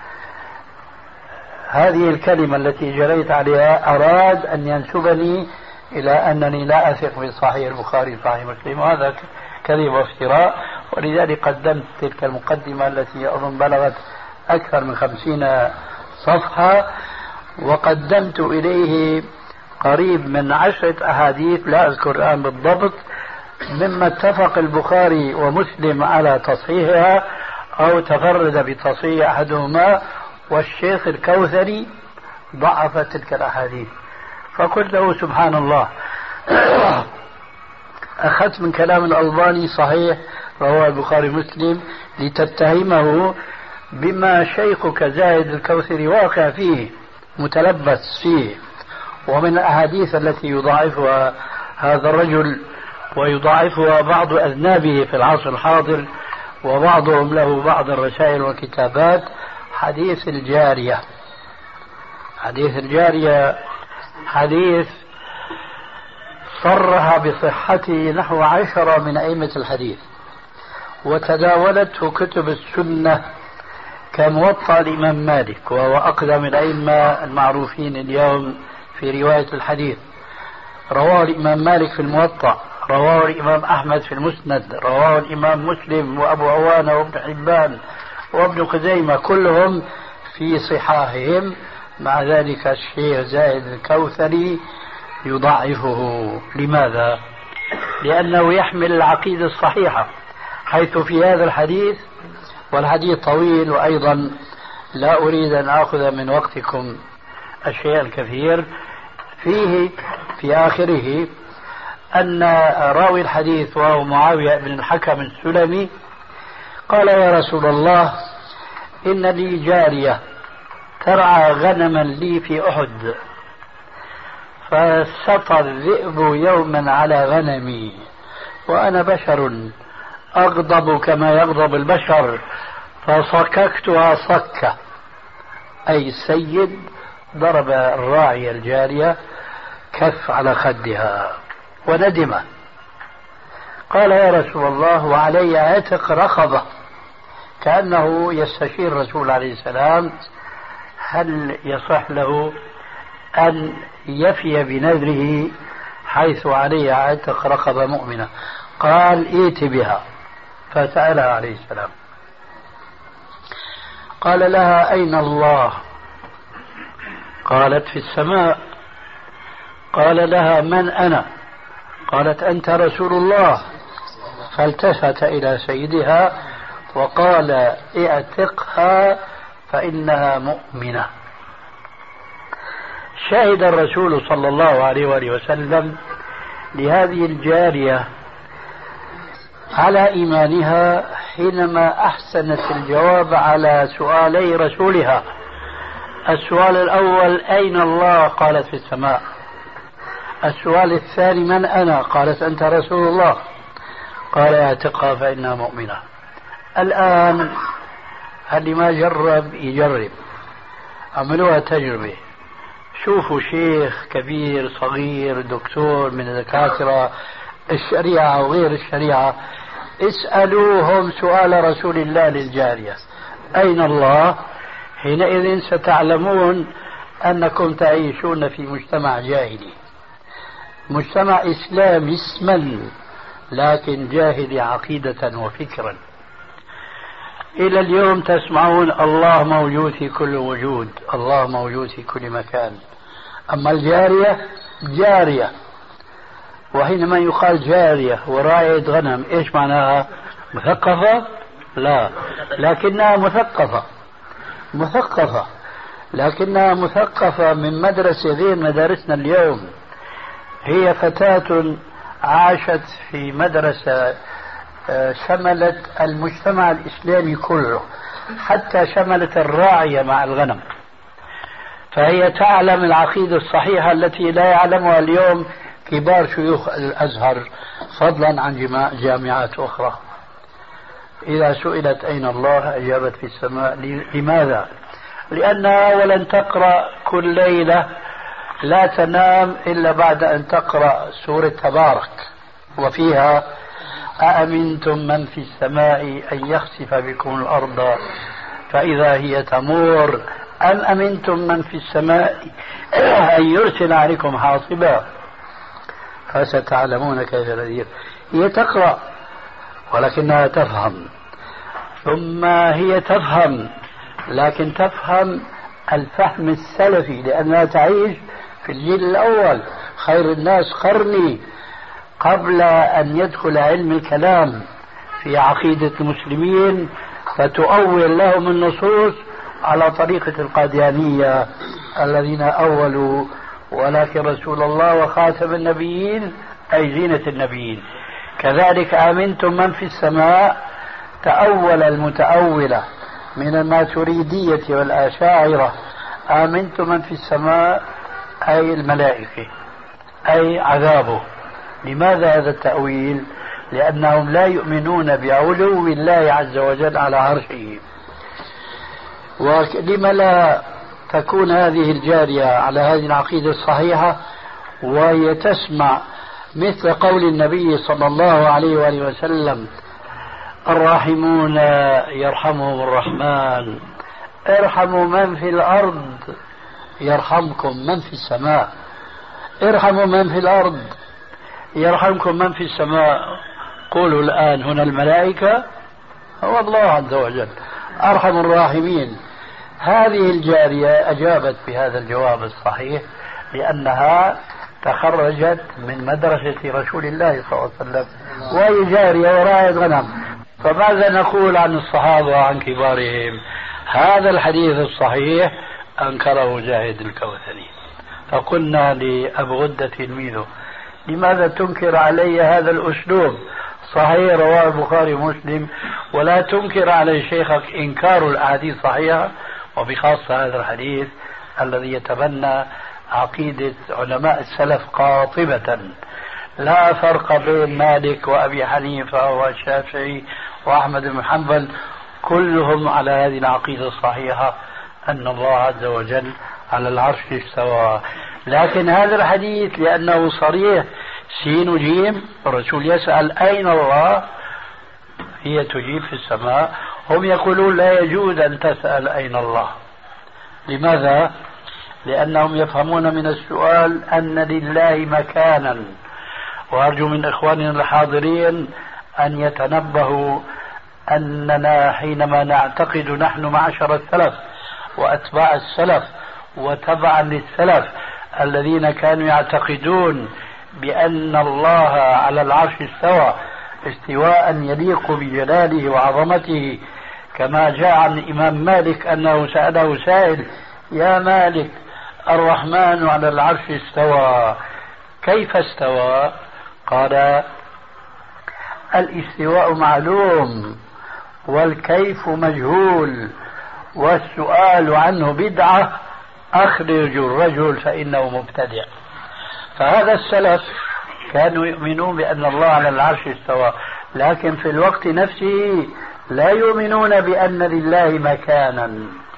هذه الكلمة التي جريت عليها أراد أن ينسبني إلى أنني لا أثق بصحيح البخاري صحيح مسلم، وهذا كذب وافتراء. ولذلك قدمت تلك المقدمة التي أظن بلغت أكثر من خمسين صفحة، وقدمت إليه قريب من عشرة أحاديث لا أذكر الآن بالضبط مما اتفق البخاري ومسلم على تصحيحها أو تفرد بتصحيح أحدهما، والشيخ الكوثري ضعف تلك الأحاديث. فقلت له سبحان الله أخذت من كلام الألباني صحيح رواه البخاري مسلم لتتهمه بما شيخك زاهد الكوثري واقع فيه متلبس فيه، ومن الأحاديث التي يضاعفها هذا الرجل ويضاعفها بعض أذنابه في العصر الحاضر وبعضهم له بعض الرسائل والكتابات حديث الجارية. حديث الجارية حديث صرح بصحته نحو عشرة من أئمة الحديث، وتداولته كتب السنة كموطأ الإمام مالك وهو أقدم الأئمة المعروفين اليوم في رواية الحديث. رواه الإمام مالك في الموطأ، رواه الإمام أحمد في المسند، رواه الإمام مسلم وأبو عوانة وابن حبان وابن خزيمة كلهم في صحاحهم. مع ذلك الشيخ زاهد الكوثري يضعفه. لماذا؟ لأنه يحمل العقيدة الصحيحة، حيث في هذا الحديث، والحديث طويل وأيضا لا أريد أن أخذ من وقتكم الشيء الكثير، فيه في آخره أن راوي الحديث وهو معاوية بن الحكم السلمي قال يا رسول الله إن لي جارية ترعى غنما لي في أحد، فسطى الذئب يوما على غنمي وأنا بشر أغضب كما يغضب البشر، فصككتها صكة، أي السيد ضرب الراعي الجارية كف على خدها وندم. قال يا رسول الله وعلي عتق رقبة، كأنه يستشير الرسول عليه السلام هل يصح له أن يفي بنذره حيث عليه عتق رقبة مؤمنة. قال ائت بها، فسألها عليه السلام قال لها أين الله؟ قالت في السماء. قال لها من أنا؟ قالت أنت رسول الله. فالتفت إلى سيدها وقال اعتقها فإنها مؤمنة. شهد الرسول صلى الله عليه وآله وسلم لهذه الجارية على إيمانها حينما أحسنت الجواب على سؤالي رسولها. السؤال الأول أين الله؟ قالت في السماء. السؤال الثاني من أنا؟ قالت أنت رسول الله. قال اعتقها فإنها مؤمنة. الآن اللي ما جرب يجرب، عملوها تجربة، شوفوا شيخ كبير صغير دكتور من الدكاترة الشريعة وغير الشريعة، اسألوهم سؤال رسول الله للجارية: أين الله؟ حينئذ ستعلمون أنكم تعيشون في مجتمع جاهلي، مجتمع إسلامي اسما لكن جاهلي عقيدة وفكرا. إلى اليوم تسمعون الله موجود في كل وجود، الله موجود في كل مكان. أما الجارية جارية، وحينما يقال جارية وراعية غنم إيش معناها؟ مثقفة؟ لا، لكنها مثقفة مثقفة لكنها مثقفة من مدرسة غير مدارسنا اليوم. هي فتاة عاشت في مدرسة شملت المجتمع الإسلامي كله، حتى شملت الراعية مع الغنم، فهي تعلم العقيدة الصحيحة التي لا يعلمها اليوم كبار شيوخ الأزهر، فضلا عن جامعات أخرى. إذا سئلت أين الله أجابت في السماء. لماذا؟ لأنها أولا تقرأ كل ليلة، لا تنام إلا بعد أن تقرأ سورة تبارك، وفيها: أأمنتم من في السماء أن يخسف بكم الأرض فإذا هي تمور أم أمنتم من في السماء أن يرسل عليكم حاصبا فستعلمون كيف نذير. هي تقرأ ولكنها تفهم، ثم هي تفهم لكن تفهم الفهم السلفي، لأنها تعيش في الجيل الأول، خير الناس قرني، قبل أن يدخل علم الكلام في عقيدة المسلمين فتؤول لهم النصوص على طريقة القاديانية الذين أولوا ولكن رسول الله وخاتم النبيين أي زينة النبيين. كذلك آمنتم من في السماء تأول المتأولة من الماتريدية والأشاعرة، آمنتم من في السماء أي الملائكة أي عذابه. لماذا هذا التأويل؟ لأنهم لا يؤمنون بعلو الله عز وجل على عرشه. ولم لا تكون هذه الجارية على هذه العقيدة الصحيحة وهي تسمع مثل قول النبي صلى الله عليه وآله وسلم: الراحمون يرحمهم الرحمن، ارحموا من في الأرض يرحمكم من في السماء. ارحموا من في الأرض يرحمكم من في السماء. قولوا الآن هنا الملائكة، هو الله عز وجل أرحم الراحمين. هذه الجارية أجابت بهذا الجواب الصحيح لأنها تخرجت من مدرسة رسول الله صلى الله عليه وسلم، وهي جارية وراعية غنم. فماذا نقول عن الصحابة وعن كبارهم؟ هذا الحديث الصحيح أنكره زاهد الكوثري، فقلنا لأبو غدة تلميذه: لماذا تنكر علي هذا الأسلوب؟ صحيح رواه البخاري ومسلم، ولا تنكر على شيخك إنكار الأحاديث صحيحة، وبخاصة هذا الحديث الذي يتبنى عقيدة علماء السلف قاطبة، لا فرق بين مالك وأبي حنيفة والشافعي وأحمد بن حنبل، كلهم على هذه العقيدة الصحيحة أن الله عز وجل على العرش استوى. لكن هذا الحديث لأنه صريح سين وجيم، الرسول يسأل أين الله، هي تجيب في السماء. هم يقولون لا يجوز أن تسأل أين الله. لماذا؟ لأنهم يفهمون من السؤال أن لله مكانا. وأرجو من إخواننا الحاضرين أن يتنبهوا أننا حينما نعتقد نحن معشر السلف وأتباع السلف وتبعا للسلف الذين كانوا يعتقدون بأن الله على العرش استوى استواء يليق بجلاله وعظمته، كما جاء عن الإمام مالك أنه سأله سائل: يا مالك، الرحمن على العرش استوى، كيف استوى؟ قال: الاستواء معلوم والكيف مجهول والسؤال عنه بدعة، أخرج الرجل فإنه مبتدع. فهذا السلف كانوا يؤمنون بأن الله على العرش استوى، لكن في الوقت نفسه لا يؤمنون بأن لله مكانا.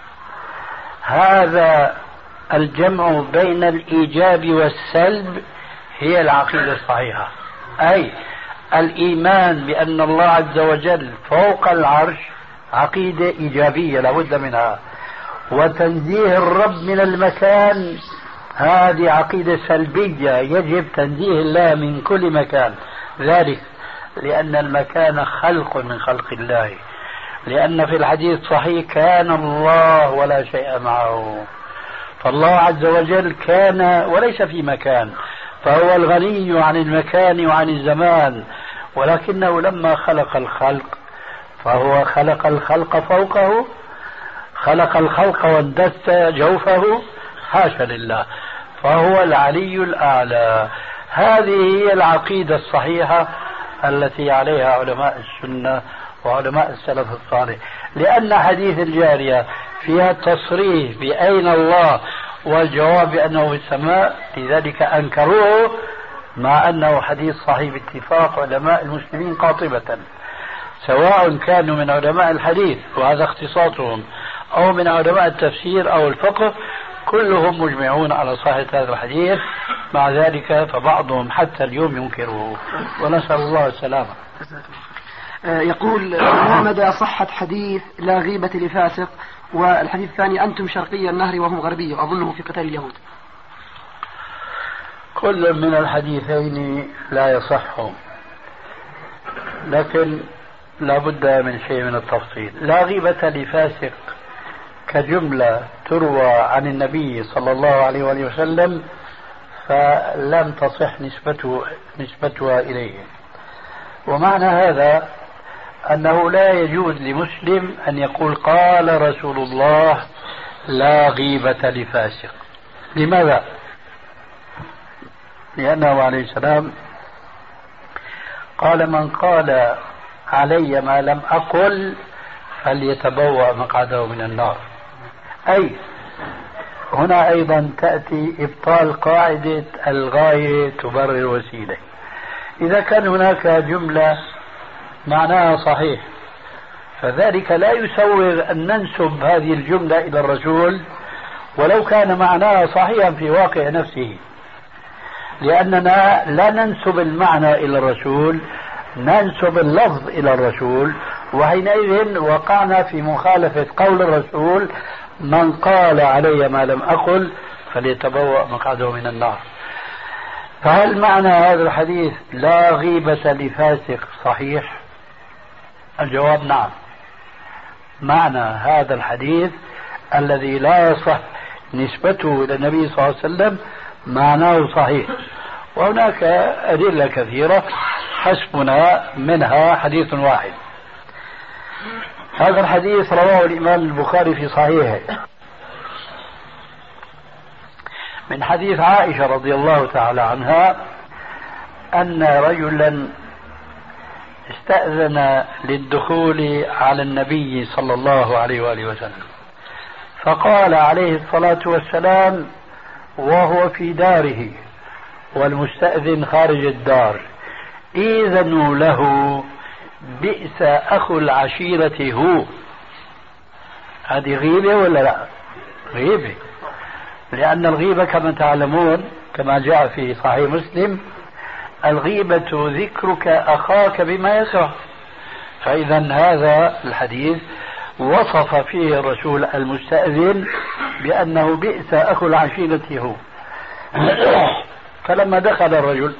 هذا الجمع بين الإيجاب والسلب هي العقيدة الصحيحة. أي الإيمان بأن الله عز وجل فوق العرش عقيدة إيجابية لابد منها، وتنزيه الرب من المكان هذه عقيدة سلبية، يجب تنزيه الله من كل مكان، ذلك لأن المكان خلق من خلق الله، لأن في الحديث صحيح كان الله ولا شيء معه، فالله عز وجل كان وليس في مكان، فهو الغني عن المكان وعن الزمان، ولكنه لما خلق الخلق فهو خلق الخلق فوقه، خلق الخلق واندس جوفه، حاشا لله، فهو العلي الأعلى. هذه هي العقيدة الصحيحة التي عليها علماء السنة وعلماء السلف الصالح، لأن حديث الجارية فيها تصريح بأين الله والجواب بأنه في السماء، لذلك أنكروه مع أنه حديث صحيح باتفاق علماء المسلمين قاطبة، سواء كانوا من علماء الحديث وهذا اختصاصهم أو من علماء التفسير أو الفقه، كلهم مجمعون على صحة هذا الحديث، مع ذلك فبعضهم حتى اليوم ينكره، ونسأل الله السلامة. يقول ما مدى صحة حديث لا غيبة لفاسق، والحديث الثاني أنتم شرقي النهر وهم غربي، أظنه في قتال اليهود. كل من الحديثين لا يصح، لكن لا بد من شيء من التفصيل. لا غيبة لفاسق كجملة تروى عن النبي صلى الله عليه وآله وسلم فلم تصح نسبته نسبتها إليه، ومعنى هذا أنه لا يجوز لمسلم أن يقول قال رسول الله لا غيبة لفاسق. لماذا؟ لأنه عليه السلام قال من قال علي ما لم أقل فليتبوأ مقعده من النار. أي هنا أيضا تأتي إبطال قاعدة الغاية تبرر الوسيلة. إذا كان هناك جملة معناها صحيح فذلك لا يسوغ أن ننسب هذه الجملة إلى الرسول ولو كان معناها صحيحا في واقع نفسه، لأننا لا ننسب المعنى إلى الرسول، ننسب اللفظ إلى الرسول، وحينئذ وقعنا في مخالفة قول الرسول من قال علي ما لم أقل فليتبوأ مقعده من النار. فهل معنى هذا الحديث لا غيبة لفاسق صحيح؟ الجواب نعم، معنى هذا الحديث الذي لا يصح نسبته إلى النبي صلى الله عليه وسلم معناه صحيح، وهناك أدلة كثيرة حسبنا منها حديث واحد. هذا الحديث رواه الإمام البخاري في صحيحه من حديث عائشة رضي الله تعالى عنها أن رجلا استأذن للدخول على النبي صلى الله عليه وآله وسلم، فقال عليه الصلاة والسلام وهو في داره والمستأذن خارج الدار إذنوا له بئس أخو العشيرة هو. هذه غيبة ولا لا؟ غيبة، لأن الغيبة كما تعلمون كما جاء في صحيح مسلم الغيبة ذكرك أخاك بما يكره، فإذا هذا الحديث وصف فيه الرسول المستأذن بأنه بئس أخو العشيرة هو. فلما دخل الرجل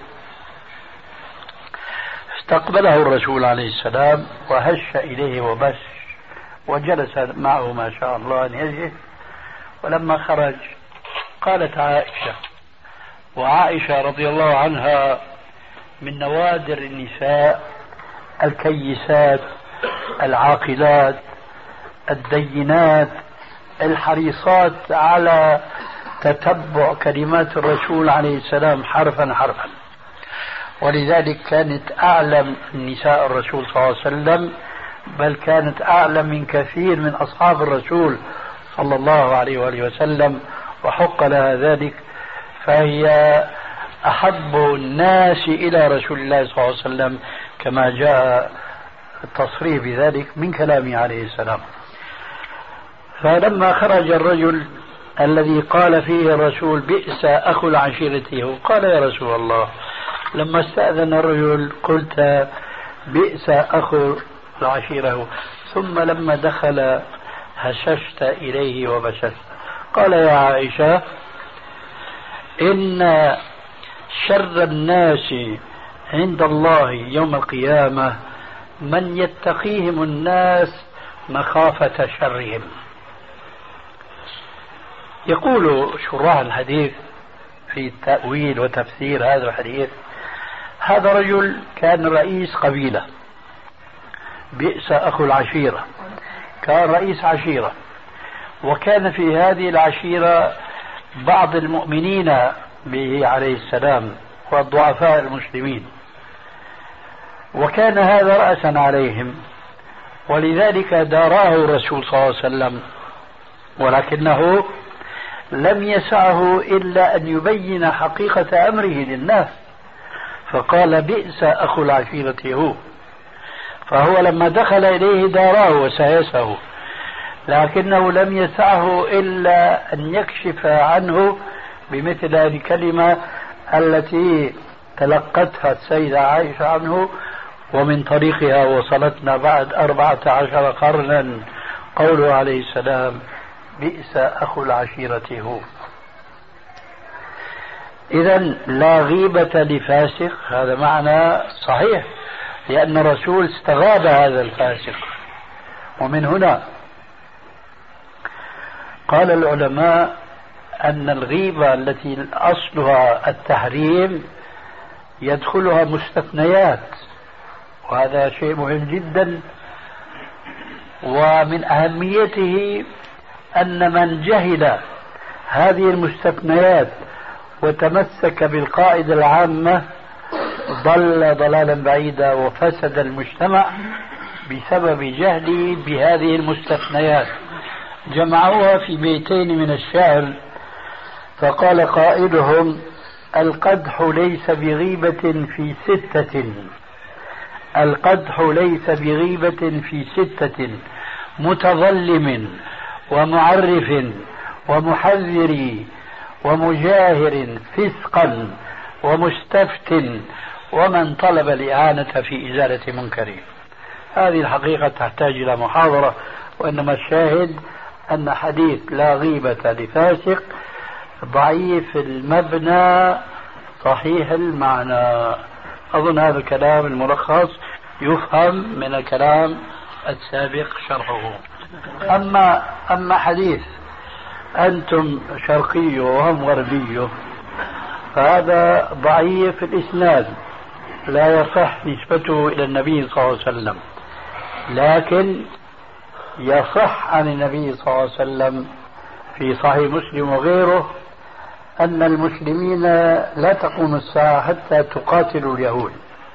استقبله الرسول عليه السلام وهش إليه وبس وجلس معه ما شاء الله أن يجلس، ولما خرج قالت عائشة، وعائشة رضي الله عنها من نوادر النساء الكيسات العاقلات الدينات الحريصات على تتبع كلمات الرسول عليه السلام حرفا حرفا، ولذلك كانت أعلم نساء الرسول صلى الله عليه وسلم، بل كانت أعلم من كثير من أصحاب الرسول صلى الله عليه وآله وسلم، وحق لها ذلك، فهي أحب الناس إلى رسول الله صلى الله عليه وسلم كما جاء التصريح بذلك من كلامه عليه السلام. فلما خرج الرجل الذي قال فيه الرسول بئس أخو العشيرة، قال يا رسول الله لما استأذن الرجل قلت بئس أخو العشيرة، ثم لما دخل هششت إليه وبششت. قال يا عائشة إن شر الناس عند الله يوم القيامة من يتقيهم الناس مخافة شرهم. يقول شراح الحديث في تأويل وتفسير هذا الحديث: هذا رجل كان رئيس قبيلة، بئس أخو العشيرة، كان رئيس عشيرة، وكان في هذه العشيرة بعض المؤمنين به عليه السلام والضعفاء المسلمين، وكان هذا رأسا عليهم، ولذلك داراه الرسول صلى الله عليه وسلم، ولكنه لم يسعه إلا أن يبين حقيقة أمره للناس، فقال بئس أخو العشيرة هو. فهو لما دخل إليه داراه وسايسه، لكنه لم يسعه إلا أن يكشف عنه بمثل هذه الكلمة التي تلقتها السيدة عائشة عنه، ومن طريقها وصلتنا بعد أربعة عشر قرنا قوله عليه السلام: بئس أخو العشيرة هو. إذن لا غيبة لفاسق، هذا معنى صحيح، لأن الرسول استغاب هذا الفاسق. ومن هنا قال العلماء أن الغيبة التي أصلها التحريم يدخلها مستثنيات، وهذا شيء مهم جدا. ومن أهميته أن من جهل هذه المستثنيات وتمسك بالقاعدة العامة ضل ضلالا بعيدا، وفسد المجتمع بسبب جهله بهذه المستثنيات. جمعوها في بيتين من الشعر، فقال قائلهم: القدح ليس بغيبة في ستة، القدح ليس بغيبة في ستة، متظلم ومعرف ومحذر ومجاهر فسقا ومستفت ومن طلب الإعانة في إزالة منكر. هذه الحقيقة تحتاج إلى محاضرة، وإنما الشاهد أن حديث لا غيبة لفاسق ضعيف المبنى صحيح المعنى. أظن هذا الكلام الملخص يفهم من الكلام السابق شرحه. أما أما حديث أنتم شرقي وهم غربي فهذا ضعيف الإسناد، لا يصح نسبته إلى النبي صلى الله عليه وسلم، لكن يصح عن النبي صلى الله عليه وسلم في صحيح مسلم وغيره أن المسلمين لا تقوم الساعة حتى تقاتلوا اليهود،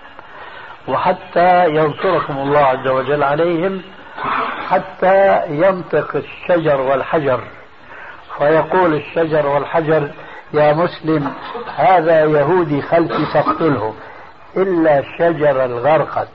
وحتى ينصركم الله عز وجل عليهم، حتى ينطق الشجر والحجر فيقول الشجر والحجر: يا مسلم هذا يهودي خلفي فاقتله، إلا الشجر الغرقد.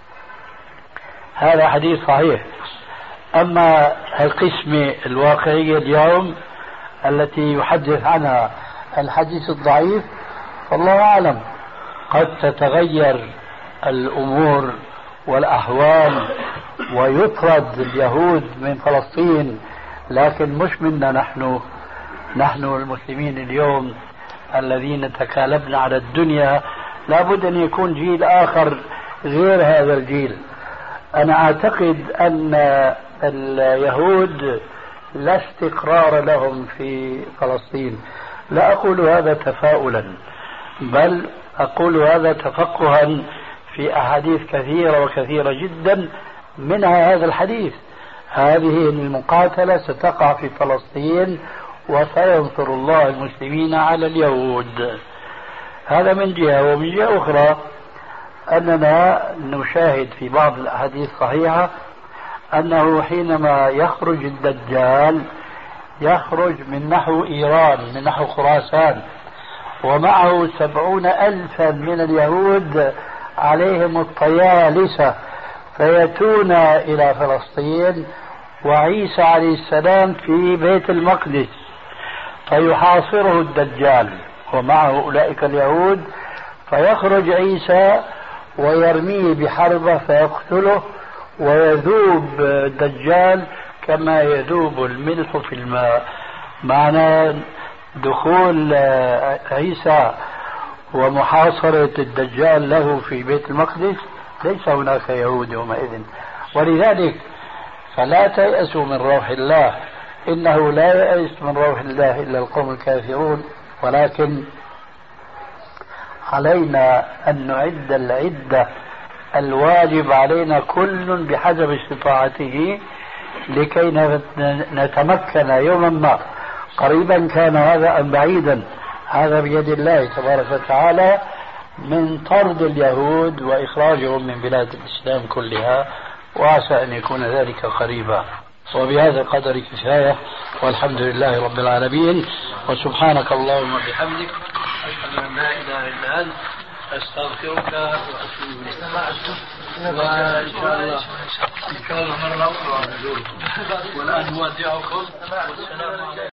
هذا حديث صحيح. أما القسمة الواقعية اليوم التي يحدث عنها الحديث الضعيف فالله أعلم، قد تتغير الأمور والأحوال ويطرد اليهود من فلسطين، لكن مش منا نحن نحن المسلمين اليوم الذين تكالبنا على الدنيا. لابد أن يكون جيل آخر غير هذا الجيل. أنا أعتقد أن اليهود لا استقرار لهم في فلسطين، لا أقول هذا تفاؤلا، بل أقول هذا تفقها في أحاديث كثيرة وكثيرة جدا، منها هذا الحديث: هذه المقاتلة ستقع في فلسطين وسينصر الله المسلمين على اليهود. هذا من جهة. ومن جهة أخرى أننا نشاهد في بعض الأحاديث الصحيحة أنه حينما يخرج الدجال يخرج من نحو إيران، من نحو خراسان، ومعه سبعون ألفا من اليهود عليهم الطيالسة، فيأتون إلى فلسطين، وعيسى عليه السلام في بيت المقدس، فيحاصره الدجال ومعه أولئك اليهود، فيخرج عيسى ويرميه بحربة فيقتله ويذوب الدجال كما يذوب الملح في الماء. معنى دخول عيسى ومحاصرة الدجال له في بيت المقدس ليس هناك يهود يومئذ. ولذلك فلا تيأسوا من روح الله، إنه لا ييأس من روح الله إلا القوم الكافرون، ولكن علينا أن نعد العدة الواجب علينا كل بحسب استطاعته لكي نتمكن يوما ما، قريبا كان هذا أم بعيدا، هذا بيد الله تبارك وتعالى، من طرد اليهود وإخراجهم من بلاد الإسلام كلها، وعسى أن يكون ذلك قريبا. وبهذا القدر كفاية، والحمد لله رب العالمين، وسبحانك اللهم وبحمدك أشهد أن لا إله إلا أنت أستغفرك وأتوب إليك. وإن شاء الله إن شاء الله مرة أخرى نزوركم، والآن نودعكم والسلام عليكم.